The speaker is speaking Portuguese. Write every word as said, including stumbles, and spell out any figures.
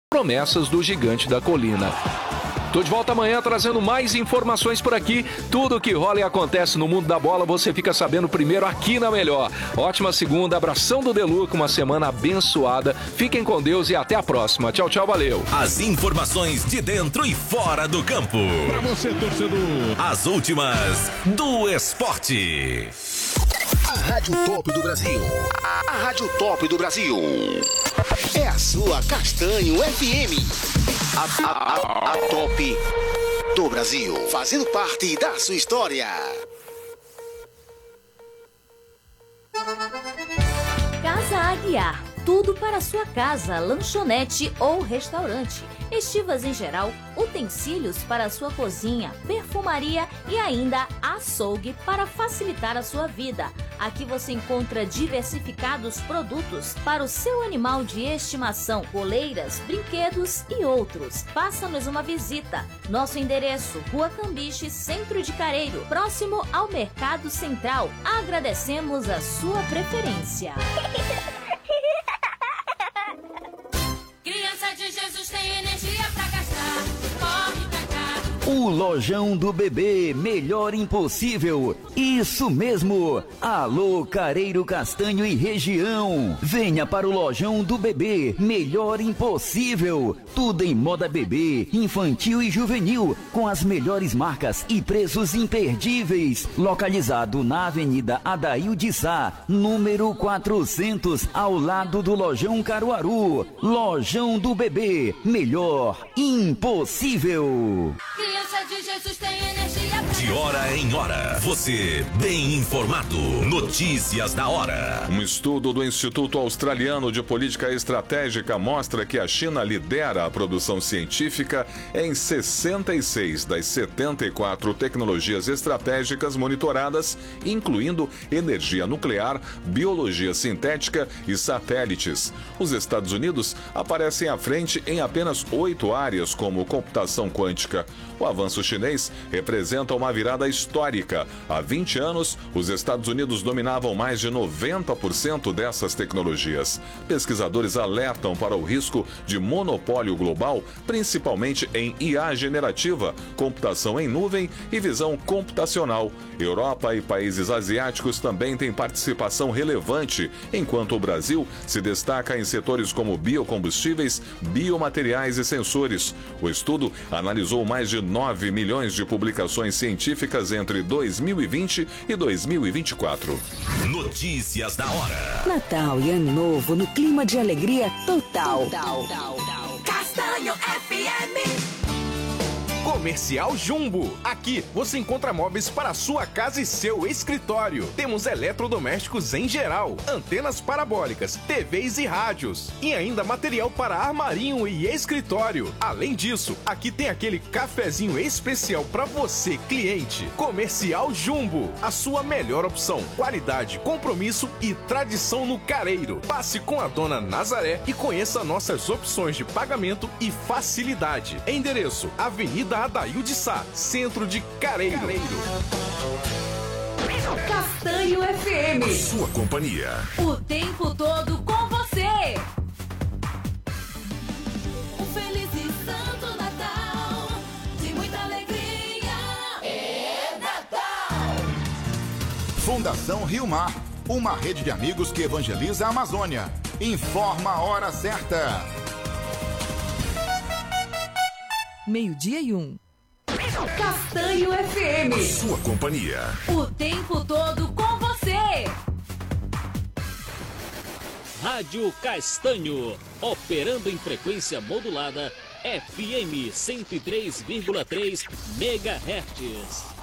promessas do gigante da colina. Tô de volta amanhã trazendo mais informações por aqui. Tudo que rola e acontece no mundo da bola você fica sabendo primeiro aqui na Melhor. Ótima segunda, abração do Deluca, uma semana abençoada. Fiquem com Deus e até a próxima. Tchau, tchau, valeu. As informações de dentro e fora do campo. Pra você, torcedor. As últimas do esporte. A Rádio Top do Brasil. A Rádio Top do Brasil. É a sua Castanho F M. A, a, a, a Top do Brasil. Fazendo parte da sua história. Casa Aguiar. Tudo para a sua casa, lanchonete ou restaurante. Estivas em geral, utensílios para a sua cozinha, perfumaria e ainda açougue para facilitar a sua vida. Aqui você encontra diversificados produtos para o seu animal de estimação, coleiras, brinquedos e outros. Faça-nos uma visita. Nosso endereço, Rua Cambiche, Centro de Careiro, próximo ao Mercado Central. Agradecemos a sua preferência. Criança de Jesus tem energia pra gastar. Corre pra cá. O Lojão do Bebê, melhor impossível. Isso mesmo. Alô, Careiro, Castanho e região. Venha para o Lojão do Bebê, melhor impossível. Tudo em moda bebê, infantil e juvenil, com as melhores marcas e preços imperdíveis. Localizado na Avenida Adail de Sá, número quatrocentos, ao lado do Lojão Caruaru. Lojão do Bebê, melhor impossível. Criança de Jesus tem energia pra De hora em hora, você bem informado. Notícias da hora. Um estudo do Instituto Australiano de Política Estratégica mostra que a China lidera a produção científica em sessenta e seis das setenta e quatro tecnologias estratégicas monitoradas, incluindo energia nuclear, biologia sintética e satélites. Os Estados Unidos aparecem à frente em apenas oito áreas, como computação quântica. O avanço chinês representa uma virada histórica. Há vinte anos, os Estados Unidos dominavam mais de noventa por cento dessas tecnologias. Pesquisadores alertam para o risco de monopólio global, principalmente em I A generativa, computação em nuvem e visão computacional. Europa e países asiáticos também têm participação relevante, enquanto o Brasil se destaca em setores como biocombustíveis, biomateriais e sensores. O estudo analisou mais de nove milhões de publicações científicas entre dois mil e vinte e dois mil e vinte e quatro. Notícias da hora. Natal e Ano Novo no clima de alegria total. total. Castanho F M. Comercial Jumbo. Aqui você encontra móveis para a sua casa e seu escritório. Temos eletrodomésticos em geral, antenas parabólicas, T Vs e rádios. E ainda material para armarinho e escritório. Além disso, aqui tem aquele cafezinho especial para você, cliente. Comercial Jumbo. A sua melhor opção. Qualidade, compromisso e tradição no Careiro. Passe com a dona Nazaré e conheça nossas opções de pagamento e facilidade. Endereço: Avenida Adail de Sá, Centro de Careiro. Castanho F M. Sua companhia. O tempo todo com você. Um feliz e santo Natal, de muita alegria. É Natal. Fundação Rio Mar, uma rede de amigos que evangeliza a Amazônia. Informa a hora certa. Meio-dia e um. Castanho F M. Sua companhia. O tempo todo com você. Rádio Castanho, operando em frequência modulada F M cento e três vírgula três megahertz.